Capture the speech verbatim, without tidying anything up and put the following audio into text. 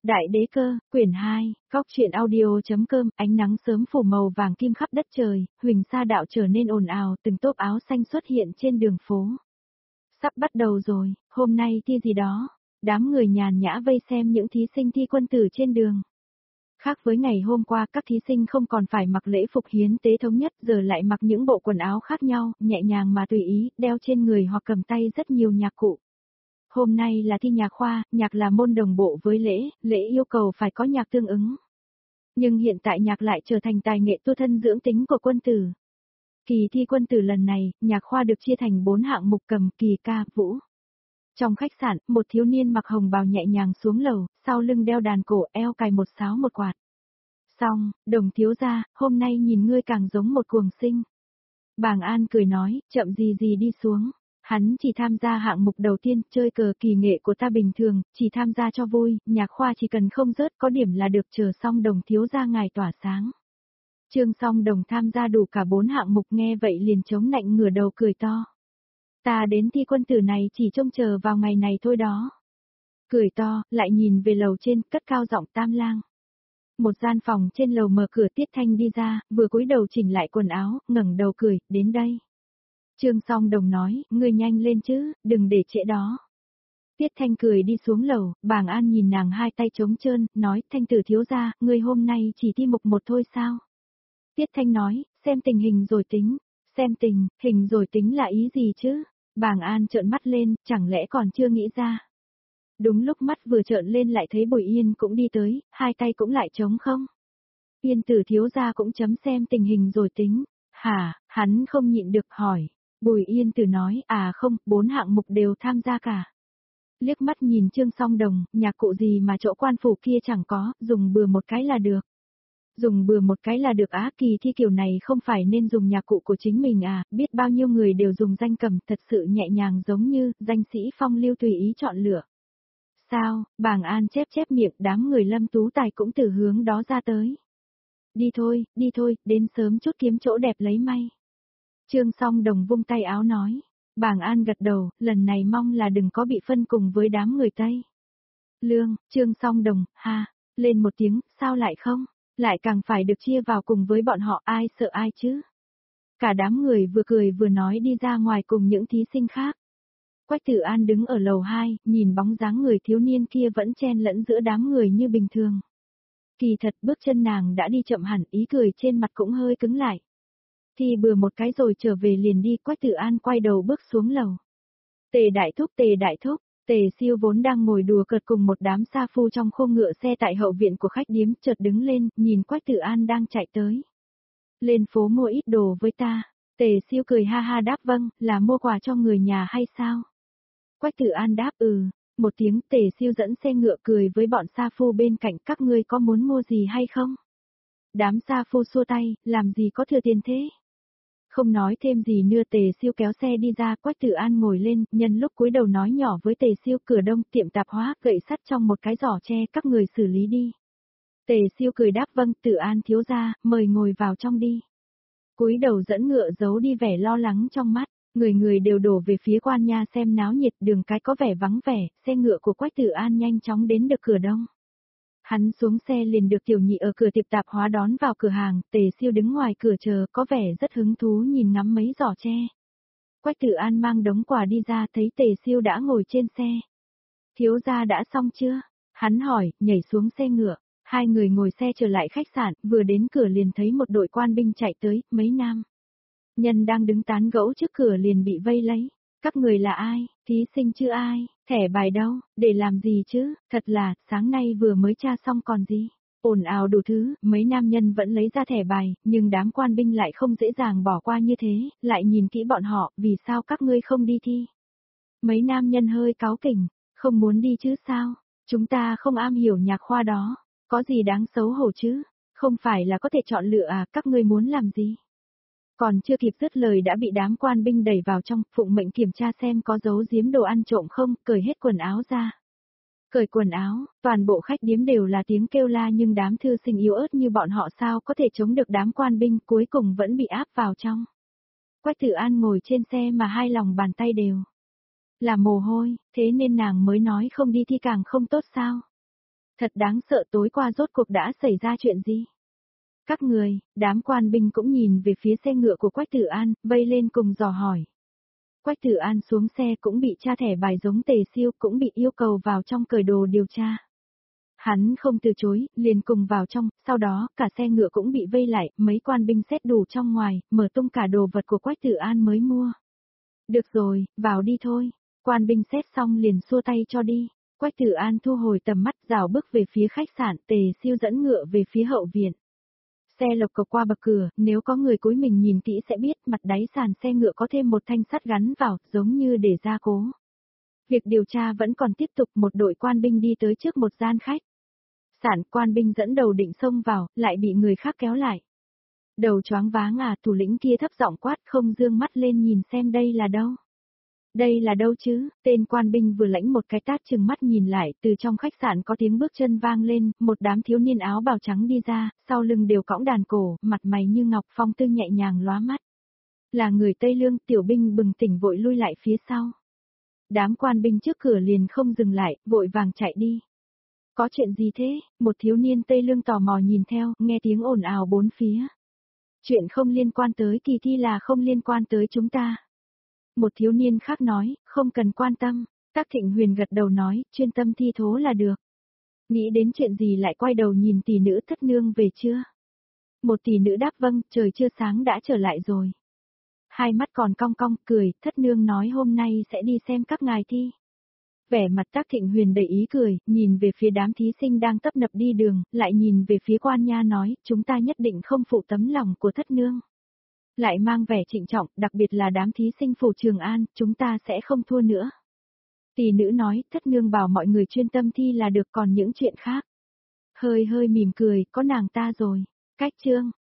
Đại đế cơ, quyển hai, góc truyện audio.com, ánh nắng sớm phủ màu vàng kim khắp đất trời, huỳnh sa đạo trở nên ồn ào, từng tốp áo xanh xuất hiện trên đường phố. Sắp bắt đầu rồi, hôm nay thi gì đó, đám người nhàn nhã vây xem những thí sinh thi quân tử trên đường. Khác với ngày hôm qua, các thí sinh không còn phải mặc lễ phục hiến tế thống nhất, giờ lại mặc những bộ quần áo khác nhau, nhẹ nhàng mà tùy ý, đeo trên người hoặc cầm tay rất nhiều nhạc cụ. Hôm nay là thi nhạc khoa, nhạc là môn đồng bộ với lễ, lễ yêu cầu phải có nhạc tương ứng. Nhưng hiện tại nhạc lại trở thành tài nghệ tu thân dưỡng tính của quân tử. Kỳ thi quân tử lần này, nhạc khoa được chia thành bốn hạng mục cầm, kỳ, ca, vũ. Trong khách sạn, một thiếu niên mặc hồng bào nhẹ nhàng xuống lầu, sau lưng đeo đàn cổ, eo cài một sáo một quạt. Xong, Đồng thiếu gia, hôm nay nhìn ngươi càng giống một cuồng sinh. Bàng An cười nói, chậm gì gì đi xuống. Hắn chỉ tham gia hạng mục đầu tiên, chơi cờ, kỳ nghệ của ta bình thường, chỉ tham gia cho vui, nhạc khoa chỉ cần không rớt có điểm là được, chờ xong Đồng thiếu gia ngài tỏa sáng. Trương Song Đồng tham gia đủ cả bốn hạng mục, nghe vậy liền chống nạnh ngửa đầu cười to. Ta đến thi quân tử này chỉ trông chờ vào ngày này thôi đó. Cười to, lại nhìn về lầu trên, cất cao giọng tam lang. Một gian phòng trên lầu mở cửa, Tiết Thanh đi ra, vừa cúi đầu chỉnh lại quần áo, ngẩng đầu cười, đến đây. Trương Song Đồng nói, ngươi nhanh lên chứ, đừng để trễ đó. Tiết Thanh cười đi xuống lầu, Bàng An nhìn nàng hai tay trống trơn, nói, Thanh tử thiếu gia, ngươi hôm nay chỉ thi mục một thôi sao? Tiết Thanh nói, xem tình hình rồi tính, xem tình, hình rồi tính là ý gì chứ? Bàng An trợn mắt lên, chẳng lẽ còn chưa nghĩ ra? Đúng lúc mắt vừa trợn lên lại thấy Bùi Yên cũng đi tới, hai tay cũng lại trống không? Yên tử thiếu gia cũng chấm xem tình hình rồi tính, hả, hắn không nhịn được hỏi. Bùi Yên Tử nói, à không, bốn hạng mục đều tham gia cả. Liếc mắt nhìn Trương Song Đồng, nhạc cụ gì mà chỗ quan phủ kia chẳng có, dùng bừa một cái là được. Dùng bừa một cái là được á, kỳ thi kiểu này không phải nên dùng nhạc cụ của chính mình à, biết bao nhiêu người đều dùng danh cầm, thật sự nhẹ nhàng giống như, danh sĩ phong lưu tùy ý chọn lựa. Sao, Bàng An chép chép miệng, đám người Lâm Tú Tài cũng từ hướng đó ra tới. Đi thôi, đi thôi, đến sớm chút kiếm chỗ đẹp lấy may. Trương Song Đồng vung tay áo nói. Bàng An gật đầu, lần này mong là đừng có bị phân cùng với đám người Tây. Lương, Trương Song Đồng, ha, lên một tiếng, sao lại không? Lại càng phải được chia vào cùng với bọn họ, ai sợ ai chứ? Cả đám người vừa cười vừa nói đi ra ngoài cùng những thí sinh khác. Quách Tử An đứng ở lầu hai, nhìn bóng dáng người thiếu niên kia vẫn chen lẫn giữa đám người như bình thường. Kỳ thật bước chân nàng đã đi chậm hẳn, ý cười trên mặt cũng hơi cứng lại. Thì bừa một cái rồi trở về liền đi, Quách Tử An quay đầu bước xuống lầu. Tề đại thúc, Tề đại thúc, Tề Siêu vốn đang ngồi đùa cợt cùng một đám sa phu trong khô ngựa xe tại hậu viện của khách điếm, chợt đứng lên, nhìn Quách Tử An đang chạy tới. Lên phố mua ít đồ với ta. Tề Siêu cười ha ha đáp vâng, là mua quà cho người nhà hay sao? Quách Tử An đáp ừ, một tiếng. Tề Siêu dẫn xe ngựa cười với bọn sa phu bên cạnh, các ngươi có muốn mua gì hay không? Đám sa phu xua tay, làm gì có thừa tiền thế? Không nói thêm gì nữa, Tề Siêu kéo xe đi ra, Quách Tử An ngồi lên, nhân lúc cúi đầu nói nhỏ với Tề Siêu, cửa đông tiệm tạp hóa, gậy sắt trong một cái giỏ tre, các người xử lý đi. Tề Siêu cười đáp vâng, Tử An thiếu gia, mời ngồi vào trong đi. Cúi đầu dẫn ngựa giấu đi vẻ lo lắng trong mắt, người người đều đổ về phía quan nha xem náo nhiệt, đường cái có vẻ vắng vẻ, xe ngựa của Quách Tử An nhanh chóng đến được cửa đông. Hắn xuống xe liền được tiểu nhị ở cửa tiệm tạp hóa đón vào cửa hàng, Tề Siêu đứng ngoài cửa chờ, có vẻ rất hứng thú nhìn ngắm mấy giỏ tre. Quách Tử An mang đống quà đi ra, thấy Tề Siêu đã ngồi trên xe. Thiếu gia đã xong chưa? Hắn hỏi, nhảy xuống xe ngựa. Hai người ngồi xe trở lại khách sạn, vừa đến cửa liền thấy một đội quan binh chạy tới, mấy nam nhân đang đứng tán gẫu trước cửa liền bị vây lấy. Các người là ai, thí sinh chưa ai, thẻ bài đâu, để làm gì chứ, thật là, sáng nay vừa mới tra xong còn gì. Ồn ào đủ thứ, mấy nam nhân vẫn lấy ra thẻ bài, nhưng đám quan binh lại không dễ dàng bỏ qua như thế, lại nhìn kỹ bọn họ, vì sao các ngươi không đi thi. Mấy nam nhân hơi cáu kỉnh, không muốn đi chứ sao, chúng ta không am hiểu nhạc khoa đó, có gì đáng xấu hổ chứ, không phải là có thể chọn lựa à, các ngươi muốn làm gì. Còn chưa kịp dứt lời đã bị đám quan binh đẩy vào trong, phụng mệnh kiểm tra xem có giấu giếm đồ ăn trộm không, cởi hết quần áo ra. Cởi quần áo, toàn bộ khách điếm đều là tiếng kêu la, nhưng đám thư sinh yếu ớt như bọn họ sao có thể chống được đám quan binh, cuối cùng vẫn bị áp vào trong. Quách Tử An ngồi trên xe mà hai lòng bàn tay đều là mồ hôi, thế nên nàng mới nói không đi thi càng không tốt sao. Thật đáng sợ, tối qua rốt cuộc đã xảy ra chuyện gì? Các người, đám quan binh cũng nhìn về phía xe ngựa của Quách Tử An, vây lên cùng dò hỏi. Quách Tử An xuống xe cũng bị tra thẻ bài giống Tề Siêu, cũng bị yêu cầu vào trong cởi đồ điều tra. Hắn không từ chối, liền cùng vào trong, sau đó cả xe ngựa cũng bị vây lại, mấy quan binh xét đủ trong ngoài, mở tung cả đồ vật của Quách Tử An mới mua. Được rồi, vào đi thôi. Quan binh xét xong liền xua tay cho đi. Quách Tử An thu hồi tầm mắt, rảo bước về phía khách sạn, Tề Siêu dẫn ngựa về phía hậu viện. Xe lộc cộc qua bậc cửa, nếu có người cúi mình nhìn kỹ sẽ biết mặt đáy sàn xe ngựa có thêm một thanh sắt gắn vào, giống như để gia cố. Việc điều tra vẫn còn tiếp tục, một đội quan binh đi tới trước một gian khách. Sạn, quan binh dẫn đầu định xông vào, lại bị người khác kéo lại. Đầu choáng váng à, thủ lĩnh kia thấp giọng quát, không dương mắt lên nhìn xem đây là đâu. Đây là đâu chứ? Tên quan binh vừa lãnh một cái tát chừng mắt nhìn lại, từ trong khách sạn có tiếng bước chân vang lên, một đám thiếu niên áo bào trắng đi ra, sau lưng đều cõng đàn cổ, mặt mày như ngọc, phong tư nhẹ nhàng lóa mắt. Là người Tây Lương, tiểu binh bừng tỉnh vội lui lại phía sau. Đám quan binh trước cửa liền không dừng lại, vội vàng chạy đi. Có chuyện gì thế? Một thiếu niên Tây Lương tò mò nhìn theo, nghe tiếng ồn ào bốn phía. Chuyện không liên quan tới kỳ thi là không liên quan tới chúng ta. Một thiếu niên khác nói, không cần quan tâm. Tác Thịnh Huyền gật đầu nói, chuyên tâm thi thố là được. Nghĩ đến chuyện gì lại quay đầu nhìn tỷ nữ Thất Nương về chưa? Một tỷ nữ đáp vâng, trời chưa sáng đã trở lại rồi. Hai mắt còn cong cong, cười, Thất Nương nói hôm nay sẽ đi xem các ngài thi. Vẻ mặt Tác Thịnh Huyền đầy ý cười, nhìn về phía đám thí sinh đang tấp nập đi đường, lại nhìn về phía quan nha nói, chúng ta nhất định không phụ tấm lòng của Thất Nương. Lại mang vẻ trịnh trọng, đặc biệt là đám thí sinh phủ Trường An, chúng ta sẽ không thua nữa. Tỷ nữ nói, Thất Nương bảo mọi người chuyên tâm thi là được, còn những chuyện khác. Hơi hơi mỉm cười, có nàng ta rồi. Cách chương.